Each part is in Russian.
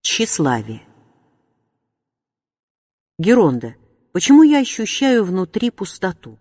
Тщеславие. Геронда, почему я ощущаю внутри пустоту?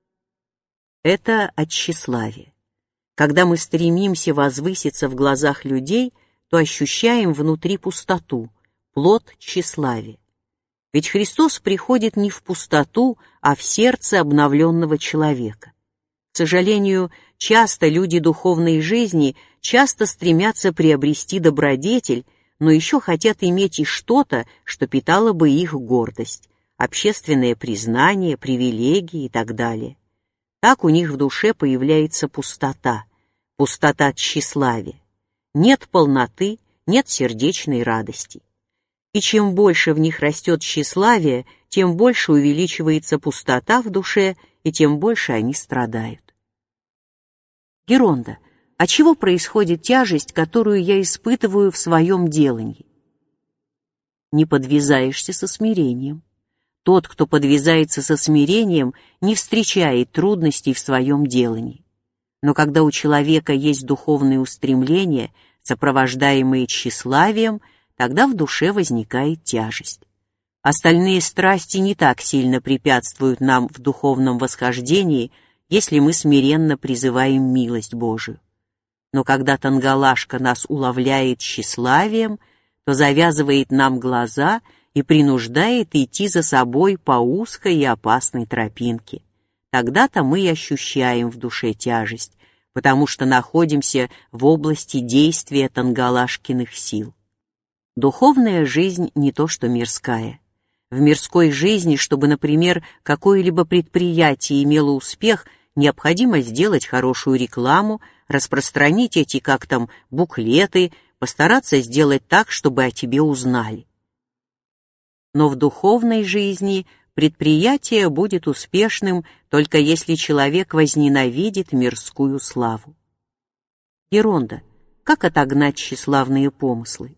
Это от тщеславия. Когда мы стремимся возвыситься в глазах людей, то ощущаем внутри пустоту, плод тщеславия. Ведь Христос приходит не в пустоту, а в сердце обновленного человека. К сожалению, часто люди духовной жизни часто стремятся приобрести добродетель, но еще хотят иметь и что-то, что питало бы их гордость, общественное признание, привилегии и так далее. Так у них в душе появляется пустота, пустота тщеславия. Нет полноты, нет сердечной радости. И чем больше в них растет тщеславие, тем больше увеличивается пустота в душе, и тем больше они страдают. Геронда, от чего происходит тяжесть, которую я испытываю в своем делании? Не подвязаешься со смирением. Тот, кто подвязается со смирением, не встречает трудностей в своем делании. Но когда у человека есть духовные устремления, сопровождаемые тщеславием, тогда в душе возникает тяжесть. Остальные страсти не так сильно препятствуют нам в духовном восхождении, если мы смиренно призываем милость Божию. Но когда тангалашка нас уловляет тщеславием, то завязывает нам глаза и принуждает идти за собой по узкой и опасной тропинке. Тогда-то мы и ощущаем в душе тяжесть, потому что находимся в области действия тангалашкиных сил. Духовная жизнь не то что мирская. В мирской жизни, чтобы, например, какое-либо предприятие имело успех, необходимо сделать хорошую рекламу, распространить эти, буклеты, постараться сделать так, чтобы о тебе узнали. Но в духовной жизни предприятие будет успешным, только если человек возненавидит мирскую славу. Геронда, как отогнать тщеславные помыслы?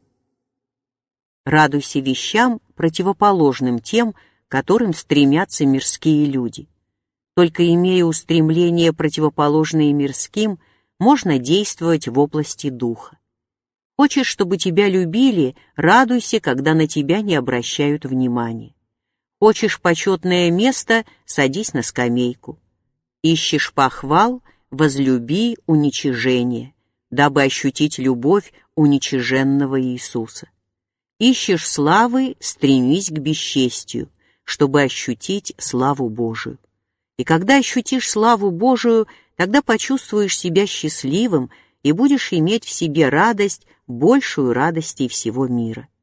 Радуйся вещам, противоположным тем, которым стремятся мирские люди. Только имея устремления, противоположные мирским, можно действовать в области духа. Хочешь, чтобы тебя любили, радуйся, когда на тебя не обращают внимания. Хочешь почетное место, садись на скамейку. Ищешь похвал, возлюби уничижение, дабы ощутить любовь уничиженного Иисуса. Ищешь славы, стремись к бесчестию, чтобы ощутить славу Божию. И когда ощутишь славу Божию, тогда почувствуешь себя счастливым и будешь иметь в себе радость, большую радости всего мира.